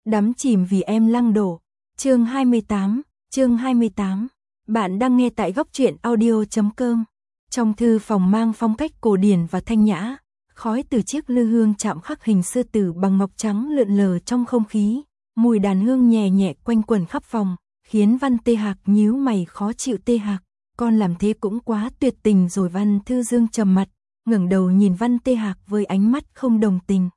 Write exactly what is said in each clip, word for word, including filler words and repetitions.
Đắm chìm vì em Lăng đổ. Chương hai mươi tám, chương hai mươi tám. Bạn đang nghe tại góc truyện audio chấm com. Trong thư phòng mang phong cách cổ điển và thanh nhã, khói từ chiếc lư hương chạm khắc hình sư tử bằng ngọc trắng lượn lờ trong không khí, mùi đàn hương nhẹ nhẹ quanh quẩn khắp phòng, khiến Văn Tê Hạc nhíu mày khó chịu. Tê Hạc, con làm thế cũng quá tuyệt tình rồi. Văn Thư Dương trầm mặt, ngẩng đầu nhìn Văn Tê Hạc với ánh mắt không đồng tình.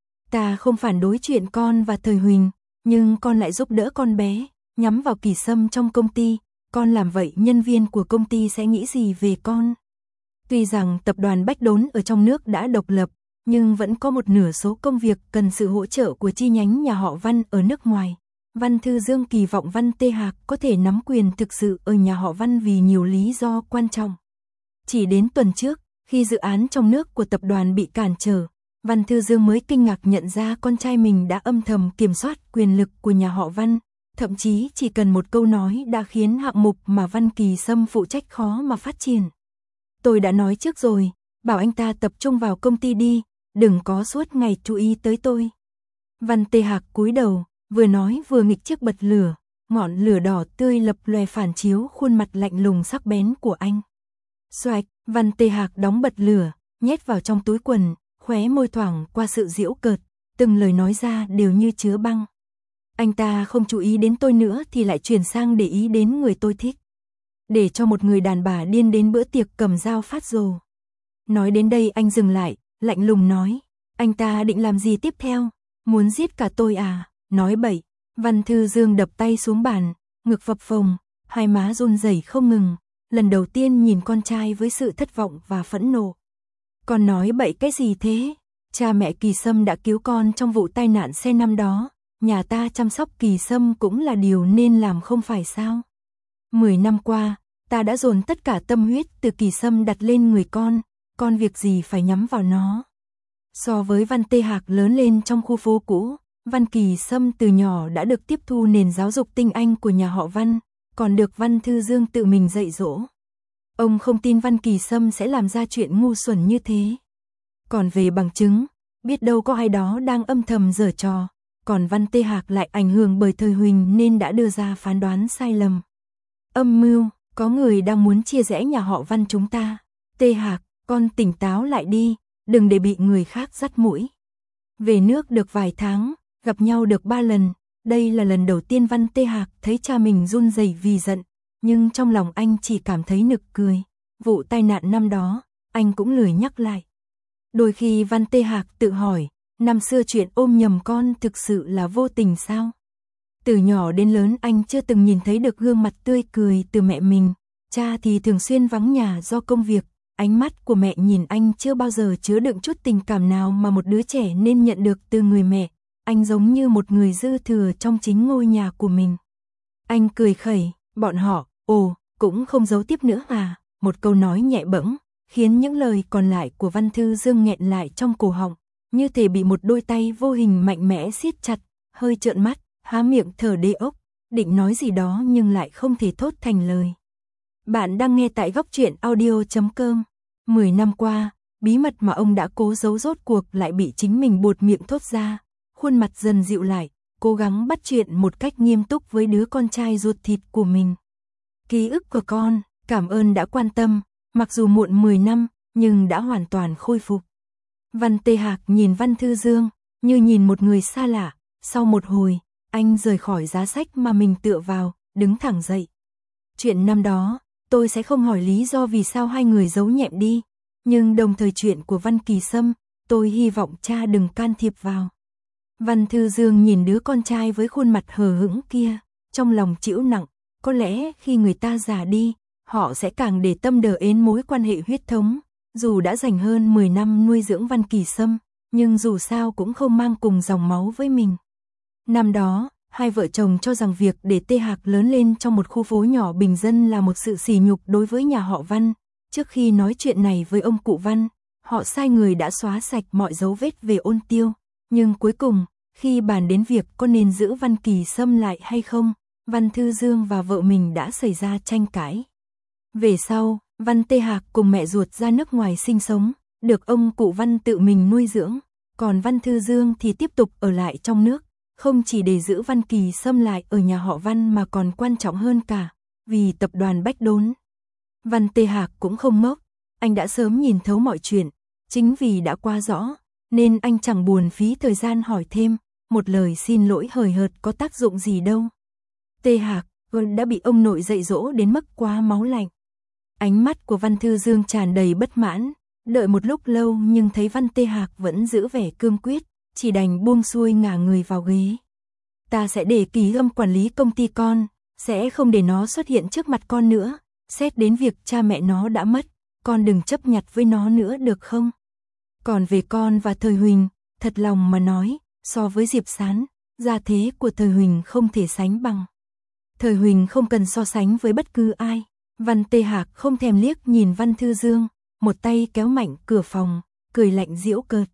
Ta không phản đối chuyện con và Thời Huỳnh, nhưng con lại giúp đỡ con bé, nhắm vào Kỳ Sâm trong công ty, con làm vậy nhân viên của công ty sẽ nghĩ gì về con? Tuy rằng tập đoàn Bách Đốn ở trong nước đã độc lập, nhưng vẫn có một nửa số công việc cần sự hỗ trợ của chi nhánh nhà họ Văn ở nước ngoài. Văn Thư Dương kỳ vọng Văn Tê Hạc có thể nắm quyền thực sự ở nhà họ Văn vì nhiều lý do quan trọng. Chỉ đến tuần trước, khi dự án trong nước của tập đoàn bị cản trở, Văn Thư Dương mới kinh ngạc nhận ra con trai mình đã âm thầm kiểm soát quyền lực của nhà họ Văn, thậm chí chỉ cần một câu nói đã khiến hạng mục mà Văn Kỳ Sâm phụ trách khó mà phát triển. Tôi đã nói trước rồi, bảo anh ta tập trung vào công ty đi, đừng có suốt ngày chú ý tới tôi. Văn Tê Hạc cúi đầu, vừa nói vừa nghịch chiếc bật lửa, ngọn lửa đỏ tươi lập lòe phản chiếu khuôn mặt lạnh lùng sắc bén của anh. Xoạch, Văn Tê Hạc đóng bật lửa, nhét vào trong túi quần, khóe môi thoảng qua sự giễu cợt, từng lời nói ra đều như chứa băng. Anh ta không chú ý đến tôi nữa thì lại chuyển sang để ý đến người tôi thích. Để cho một người đàn bà điên đến bữa tiệc cầm dao phát rồ. Nói đến đây anh dừng lại, lạnh lùng nói, anh ta định làm gì tiếp theo? Muốn giết cả tôi à? Nói bậy. Văn Thư Dương đập tay xuống bàn, ngực phập phồng, hai má run rẩy không ngừng, lần đầu tiên nhìn con trai với sự thất vọng và phẫn nộ. Con nói bậy cái gì thế? Cha mẹ Kỳ Sâm đã cứu con trong vụ tai nạn xe năm đó, nhà ta chăm sóc Kỳ Sâm cũng là điều nên làm không phải sao? Mười năm qua, ta đã dồn tất cả tâm huyết từ Kỳ Sâm đặt lên người con, con việc gì phải nhắm vào nó. So với Văn Tê Hạc lớn lên trong khu phố cũ, Văn Kỳ Sâm từ nhỏ đã được tiếp thu nền giáo dục tinh anh của nhà họ Văn, còn được Văn Thư Dương tự mình dạy dỗ. Ông không tin Văn Kỳ Sâm sẽ làm ra chuyện ngu xuẩn như thế. Còn về bằng chứng, biết đâu có ai đó đang âm thầm giở trò, còn Văn Tê Hạc lại ảnh hưởng bởi Thời Huỳnh nên đã đưa ra phán đoán sai lầm. Âm mưu, có người đang muốn chia rẽ nhà họ Văn chúng ta. Tê Hạc, con tỉnh táo lại đi, đừng để bị người khác dắt mũi. Về nước được vài tháng, gặp nhau được ba lần, đây là lần đầu tiên Văn Tê Hạc thấy cha mình run rẩy vì giận, nhưng trong lòng anh chỉ cảm thấy nực cười. Vụ tai nạn năm đó, anh cũng lười nhắc lại. Đôi khi Văn Tê Hạc tự hỏi, năm xưa chuyện ôm nhầm con thực sự là vô tình sao? Từ nhỏ đến lớn anh chưa từng nhìn thấy được gương mặt tươi cười từ mẹ mình, cha thì thường xuyên vắng nhà do công việc, ánh mắt của mẹ nhìn anh chưa bao giờ chứa đựng chút tình cảm nào mà một đứa trẻ nên nhận được từ người mẹ, anh giống như một người dư thừa trong chính ngôi nhà của mình. Anh cười khẩy, bọn họ, ồ, cũng không giấu tiếp nữa à, một câu nói nhẹ bẫng, khiến những lời còn lại của Văn Thư Dương nghẹn lại trong cổ họng, như thể bị một đôi tay vô hình mạnh mẽ siết chặt, hơi trợn mắt, há miệng thở đê ốc, định nói gì đó nhưng lại không thể thốt thành lời. Bạn đang nghe tại góc truyện audio chấm com. Mười năm qua, bí mật mà ông đã cố giấu rốt cuộc lại bị chính mình buột miệng thốt ra, khuôn mặt dần dịu lại, cố gắng bắt chuyện một cách nghiêm túc với đứa con trai ruột thịt của mình. Ký ức của con, cảm ơn đã quan tâm, mặc dù muộn mười năm, nhưng đã hoàn toàn khôi phục. Văn Tê Hạc nhìn Văn Thư Dương, như nhìn một người xa lạ, sau một hồi, anh rời khỏi giá sách mà mình tựa vào, đứng thẳng dậy. Chuyện năm đó, tôi sẽ không hỏi lý do vì sao hai người giấu nhẹm đi, nhưng đồng thời chuyện của Văn Kỳ Sâm, tôi hy vọng cha đừng can thiệp vào. Văn Thư Dương nhìn đứa con trai với khuôn mặt hờ hững kia, trong lòng chịu nặng, có lẽ khi người ta già đi, họ sẽ càng để tâm đờ đến mối quan hệ huyết thống, dù đã dành hơn mười năm nuôi dưỡng Văn Kỳ Sâm, nhưng dù sao cũng không mang cùng dòng máu với mình. Năm đó, hai vợ chồng cho rằng việc để Tê Hạc lớn lên trong một khu phố nhỏ bình dân là một sự sỉ nhục đối với nhà họ Văn. Trước khi nói chuyện này với ông cụ Văn, họ sai người đã xóa sạch mọi dấu vết về Ôn Tiêu. Nhưng cuối cùng, khi bàn đến việc có nên giữ Văn Kỳ Sâm lại hay không, Văn Thư Dương và vợ mình đã xảy ra tranh cãi. Về sau, Văn Tê Hạc cùng mẹ ruột ra nước ngoài sinh sống, được ông cụ Văn tự mình nuôi dưỡng, còn Văn Thư Dương thì tiếp tục ở lại trong nước. không chỉ để giữ Văn Kỳ Sâm lại ở nhà họ Văn mà còn quan trọng hơn cả, vì tập đoàn Bách Đốn. Văn Tê Hạc cũng không ngốc, anh đã sớm nhìn thấu mọi chuyện, chính vì đã qua rõ, nên anh chẳng buồn phí thời gian hỏi thêm, một lời xin lỗi hời hợt có tác dụng gì đâu. Tê Hạc đã bị ông nội dạy dỗ đến mức quá máu lạnh. Ánh mắt của Văn Thư Dương tràn đầy bất mãn, đợi một lúc lâu nhưng thấy Văn Tê Hạc vẫn giữ vẻ cương quyết, chỉ đành buông xuôi ngả người vào ghế. Ta sẽ để Kỳ Âm quản lý công ty con, sẽ không để nó xuất hiện trước mặt con nữa, xét đến việc cha mẹ nó đã mất, con đừng chấp nhặt với nó nữa được không? Còn về con và Thời Huỳnh, thật lòng mà nói, so với Diệp Sán, gia thế của Thời Huỳnh không thể sánh bằng. Thời Huỳnh không cần so sánh với bất cứ ai. Văn Tê Hạc không thèm liếc nhìn Văn Thư Dương, một tay kéo mạnh cửa phòng, cười lạnh giễu cợt.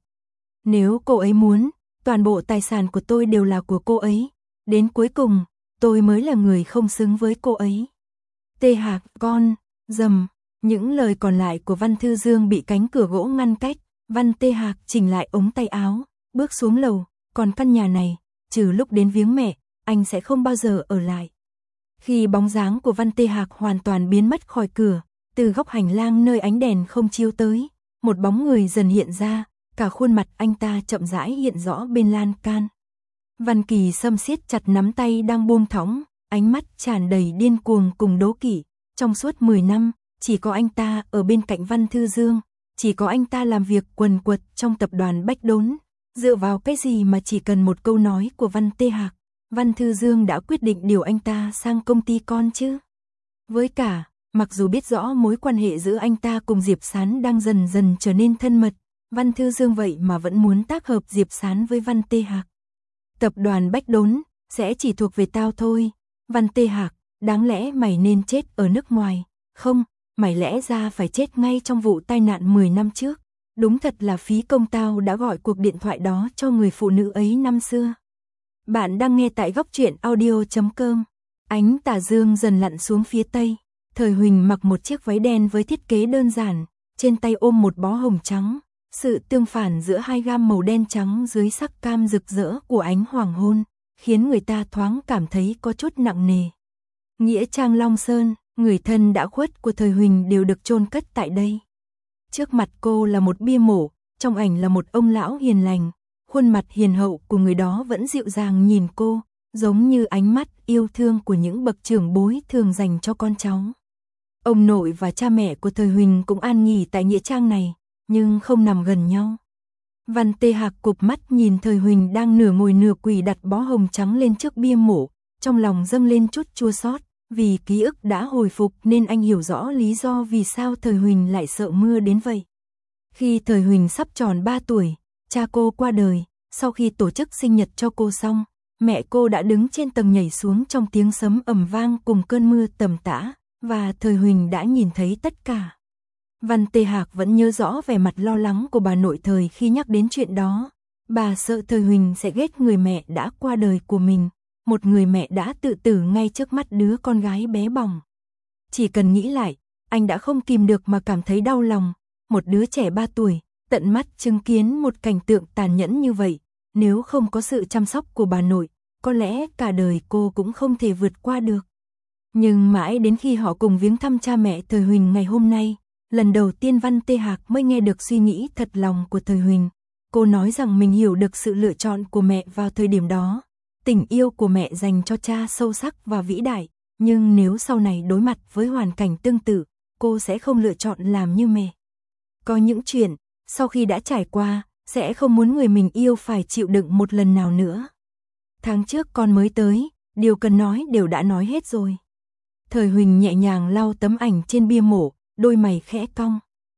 Nếu cô ấy muốn, toàn bộ tài sản của tôi đều là của cô ấy, đến cuối cùng, tôi mới là người không xứng với cô ấy. Tê Hạc, con, dầm, những lời còn lại của Văn Thư Dương bị cánh cửa gỗ ngăn cách, Văn Tê Hạc chỉnh lại ống tay áo, bước xuống lầu, còn căn nhà này, trừ lúc đến viếng mẹ, anh sẽ không bao giờ ở lại. Khi bóng dáng của Văn Tê Hạc hoàn toàn biến mất khỏi cửa, từ góc hành lang nơi ánh đèn không chiếu tới, một bóng người dần hiện ra, cả khuôn mặt anh ta chậm rãi hiện rõ bên lan can. Văn Kỳ Sâm siết chặt nắm tay đang buông thõng, ánh mắt tràn đầy điên cuồng cùng đố kỵ. Trong suốt mười năm, chỉ có anh ta ở bên cạnh Văn Thư Dương, chỉ có anh ta làm việc quần quật trong tập đoàn Bách Đốn. Dựa vào cái gì mà chỉ cần một câu nói của Văn Tê Hạc, Văn Thư Dương đã quyết định điều anh ta sang công ty con chứ? Với cả, mặc dù biết rõ mối quan hệ giữa anh ta cùng Diệp Sán đang dần dần trở nên thân mật, Văn Thư Dương vậy mà vẫn muốn tác hợp Diệp Sán với Văn Tê Hạc. Tập đoàn Bách Đốn sẽ chỉ thuộc về tao thôi. Văn Tê Hạc, đáng lẽ mày nên chết ở nước ngoài. Không, mày lẽ ra phải chết ngay trong vụ tai nạn mười năm trước. Đúng thật là phí công tao đã gọi cuộc điện thoại đó cho người phụ nữ ấy năm xưa. Bạn đang nghe tại góc truyện audio chấm com. Ánh tà dương dần lặn xuống phía tây. Thời Huỳnh mặc một chiếc váy đen với thiết kế đơn giản, trên tay ôm một bó hồng trắng. Sự tương phản giữa hai gam màu đen trắng dưới sắc cam rực rỡ của ánh hoàng hôn, khiến người ta thoáng cảm thấy có chút nặng nề. Nghĩa trang Long Sơn, người thân đã khuất của Thời Huỳnh đều được chôn cất tại đây. Trước mặt cô là một bia mộ, trong ảnh là một ông lão hiền lành, khuôn mặt hiền hậu của người đó vẫn dịu dàng nhìn cô, giống như ánh mắt yêu thương của những bậc trưởng bối thường dành cho con cháu. Ông nội và cha mẹ của Thời Huỳnh cũng an nghỉ tại nghĩa trang này, nhưng không nằm gần nhau. Văn Tê Hạc cụp mắt nhìn Thời Huỳnh đang nửa ngồi nửa quỳ đặt bó hồng trắng lên trước bia mộ, trong lòng dâng lên chút chua xót, vì ký ức đã hồi phục nên anh hiểu rõ lý do vì sao Thời Huỳnh lại sợ mưa đến vậy. Khi Thời Huỳnh sắp tròn ba tuổi, cha cô qua đời, sau khi tổ chức sinh nhật cho cô xong, mẹ cô đã đứng trên tầng nhảy xuống trong tiếng sấm ầm vang cùng cơn mưa tầm tã, và Thời Huỳnh đã nhìn thấy tất cả. Văn Tê Hạc vẫn nhớ rõ vẻ mặt lo lắng của bà nội Thời khi nhắc đến chuyện đó. Bà sợ Thời Huỳnh sẽ ghét người mẹ đã qua đời của mình, một người mẹ đã tự tử ngay trước mắt đứa con gái bé bỏng. Chỉ cần nghĩ lại, anh đã không kìm được mà cảm thấy đau lòng. Một đứa trẻ ba tuổi, tận mắt chứng kiến một cảnh tượng tàn nhẫn như vậy, nếu không có sự chăm sóc của bà nội, có lẽ cả đời cô cũng không thể vượt qua được. Nhưng mãi đến khi họ cùng viếng thăm cha mẹ Thời Huỳnh ngày hôm nay, lần đầu tiên Văn Tê Hạc mới nghe được suy nghĩ thật lòng của Thời Huỳnh. Cô nói rằng mình hiểu được sự lựa chọn của mẹ vào thời điểm đó. Tình yêu của mẹ dành cho cha sâu sắc và vĩ đại, nhưng nếu sau này đối mặt với hoàn cảnh tương tự, cô sẽ không lựa chọn làm như mẹ. Có những chuyện, sau khi đã trải qua, sẽ không muốn người mình yêu phải chịu đựng một lần nào nữa. Tháng trước con mới tới, điều cần nói đều đã nói hết rồi. Thời Huỳnh nhẹ nhàng lau tấm ảnh trên bia mộ, đôi mày khẽ cong.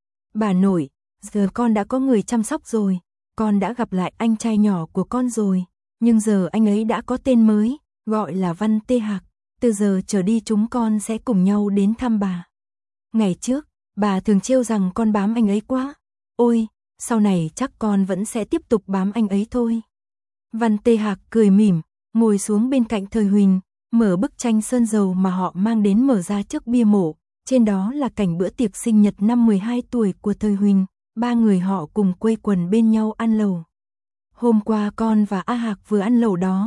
Bà nội, giờ con đã có người chăm sóc rồi, con đã gặp lại anh trai nhỏ của con rồi, nhưng giờ anh ấy đã có tên mới, gọi là Văn Tê Hạc, từ giờ trở đi chúng con sẽ cùng nhau đến thăm bà. Ngày trước, bà thường trêu rằng con bám anh ấy quá, ôi, sau này chắc con vẫn sẽ tiếp tục bám anh ấy thôi. Văn Tê Hạc cười mỉm, ngồi xuống bên cạnh Thời Huỳnh, mở bức tranh sơn dầu mà họ mang đến mở ra trước bia mộ. Trên đó là cảnh bữa tiệc sinh nhật năm mười hai tuổi của Thời Huỳnh, ba người họ cùng quây quần bên nhau ăn lẩu. Hôm qua con và A Hạc vừa ăn lẩu đó,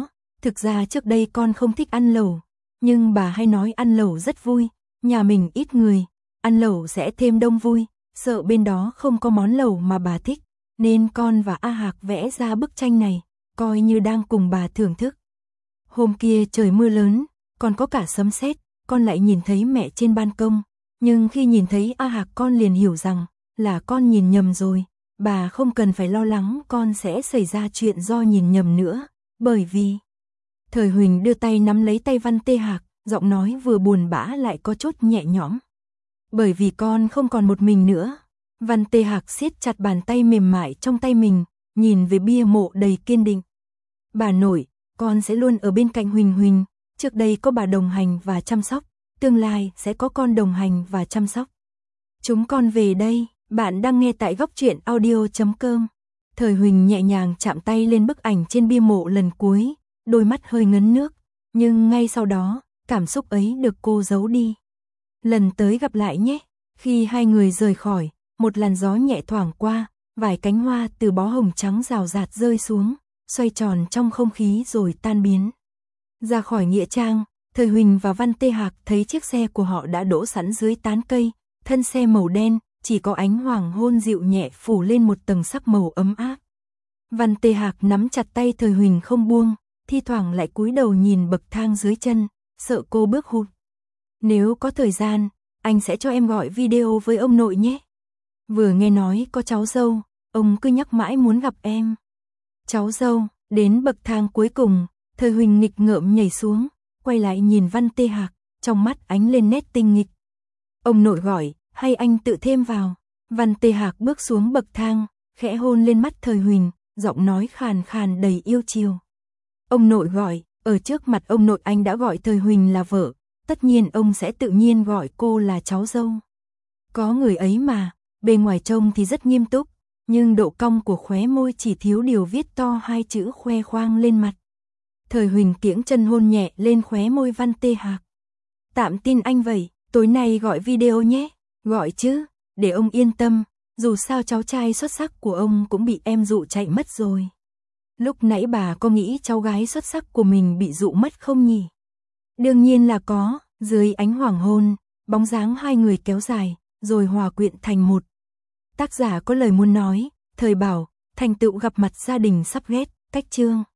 thực ra trước đây con không thích ăn lẩu, nhưng bà hay nói ăn lẩu rất vui, nhà mình ít người, ăn lẩu sẽ thêm đông vui, sợ bên đó không có món lẩu mà bà thích, nên con và A Hạc vẽ ra bức tranh này, coi như đang cùng bà thưởng thức. Hôm kia trời mưa lớn, còn có cả sấm sét, con lại nhìn thấy mẹ trên ban công, nhưng khi nhìn thấy A Hạc con liền hiểu rằng là con nhìn nhầm rồi, bà không cần phải lo lắng con sẽ xảy ra chuyện do nhìn nhầm nữa, bởi vì Thời Huỳnh đưa tay nắm lấy tay Văn Tê Hạc, giọng nói vừa buồn bã lại có chút nhẹ nhõm. Bởi vì con không còn một mình nữa. Văn Tê Hạc siết chặt bàn tay mềm mại trong tay mình, nhìn về bia mộ đầy kiên định. Bà nội, con sẽ luôn ở bên cạnh Huỳnh Huỳnh, trước đây có bà đồng hành và chăm sóc, tương lai sẽ có con đồng hành và chăm sóc. Chúng con về đây, bạn đang nghe tại góc truyện audio chấm com. Thời Huỳnh nhẹ nhàng chạm tay lên bức ảnh trên bia mộ lần cuối, đôi mắt hơi ngấn nước, nhưng ngay sau đó, cảm xúc ấy được cô giấu đi. Lần tới gặp lại nhé. Khi hai người rời khỏi, một làn gió nhẹ thoảng qua, vài cánh hoa từ bó hồng trắng rào rạt rơi xuống, xoay tròn trong không khí rồi tan biến. Ra khỏi nghĩa trang, Thời Huỳnh và Văn Tê Hạc thấy chiếc xe của họ đã đỗ sẵn dưới tán cây, thân xe màu đen, chỉ có ánh hoàng hôn dịu nhẹ phủ lên một tầng sắc màu ấm áp. Văn Tê Hạc nắm chặt tay Thời Huỳnh không buông, thi thoảng lại cúi đầu nhìn bậc thang dưới chân, sợ cô bước hụt. Nếu có thời gian, anh sẽ cho em gọi video với ông nội nhé. Vừa nghe nói có cháu dâu, ông cứ nhắc mãi muốn gặp em. Cháu dâu, đến bậc thang cuối cùng, Thời Huỳnh nghịch ngợm nhảy xuống, quay lại nhìn Văn Tê Hạc, trong mắt ánh lên nét tinh nghịch. Ông nội gọi, hay anh tự thêm vào? Văn Tê Hạc bước xuống bậc thang, khẽ hôn lên mắt Thời Huỳnh, giọng nói khàn khàn đầy yêu chiều. Ông nội gọi, ở trước mặt ông nội anh đã gọi Thời Huỳnh là vợ, tất nhiên ông sẽ tự nhiên gọi cô là cháu dâu. Có người ấy mà, bề ngoài trông thì rất nghiêm túc, nhưng độ cong của khóe môi chỉ thiếu điều viết to hai chữ khoe khoang lên mặt. Thời Huỳnh kiễng chân hôn nhẹ lên khóe môi Văn Tê Hạc. Tạm tin anh vậy, tối nay gọi video nhé, gọi chứ, để ông yên tâm, dù sao cháu trai xuất sắc của ông cũng bị em dụ chạy mất rồi. Lúc nãy bà có nghĩ cháu gái xuất sắc của mình bị dụ mất không nhỉ? Đương nhiên là có, dưới ánh hoàng hôn, bóng dáng hai người kéo dài, rồi hòa quyện thành một. Tác giả có lời muốn nói, Thời bảo, thành tựu gặp mặt gia đình sắp ghét, cách chương.